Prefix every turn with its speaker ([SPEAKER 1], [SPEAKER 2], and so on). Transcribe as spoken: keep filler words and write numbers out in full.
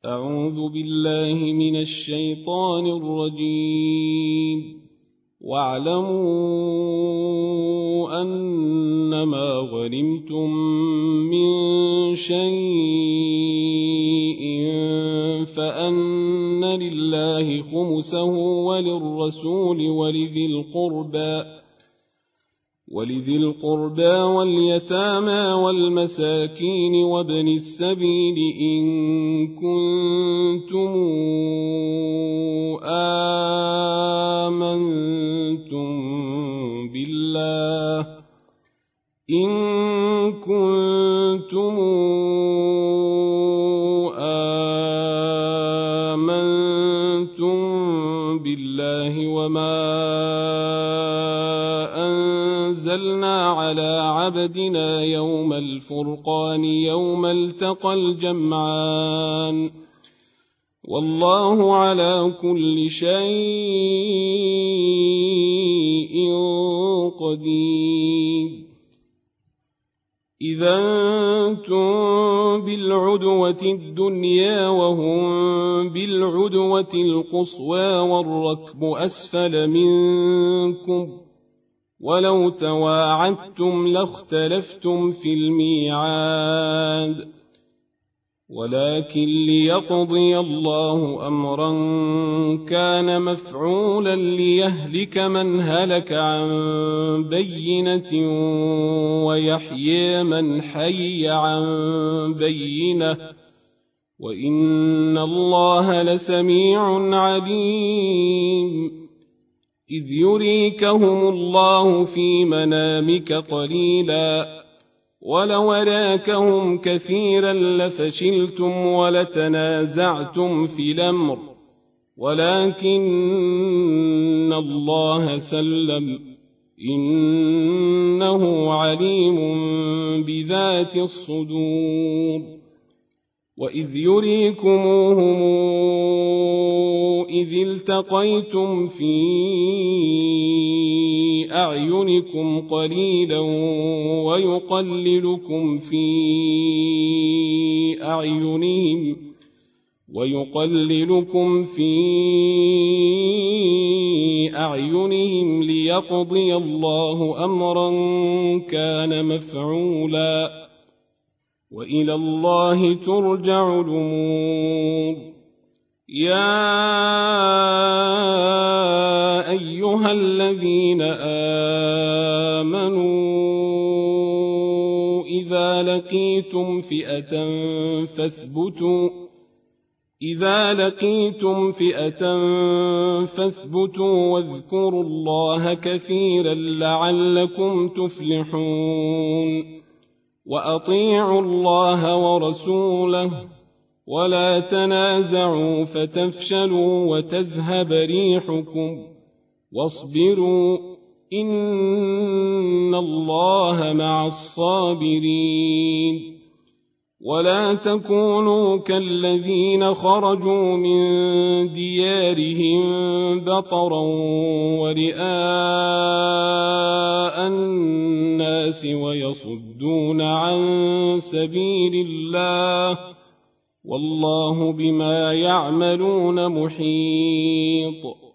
[SPEAKER 1] أعوذ بالله من الشيطان الرجيم. واعلموا أنما غنمتم من شيء فأن لله خمسه وللرسول ولذي القربى ولذي القربى واليتامى والمساكين وابن السبيل إن كنتم آمنتم بالله إن كنتم آمنتم بالله وما أنزلنا على عبدنا يوم الفرقان يوم التقى الجمعان والله على كل شيء قدير. إذا أنتم بالعدوة الدنيا وهم بالعدوة القصوى والركب أسفل منكم ولو تواعدتم لاختلفتم في الميعاد ولكن ليقضي الله أمرا كان مفعولا ليهلك من هلك عن بينة ويحيي من حي عن بينة وإن الله لسميع عليم. إذ يريكهم الله في منامك قليلا ولو أراكهم كثيرا لفشلتم ولتنازعتم في الأمر ولكن الله سلم إنه عليم بذات الصدور. وإذ يريكموهم إذ التقيتم في أعينكم قليلا ويقللكم في أعينهم ويقللكم في أعينهم ليقضي الله أمرا كان مفعولا وإلى الله ترجع الأمور. يا أيها الذين آمنوا إذا لقيتم فئة فاثبتوا إذا لقيتم فئة فاثبتوا واذكروا الله كثيرا لعلكم تفلحون. وأطيعوا الله ورسوله ولا تنازعوا فتفشلوا وتذهب ريحكم واصبروا إن الله مع الصابرين. ولا تكونوا كالذين خرجوا من ديارهم بطرا ورئاء الناس ويصدون عن سبيل الله والله بما يعملون محيط.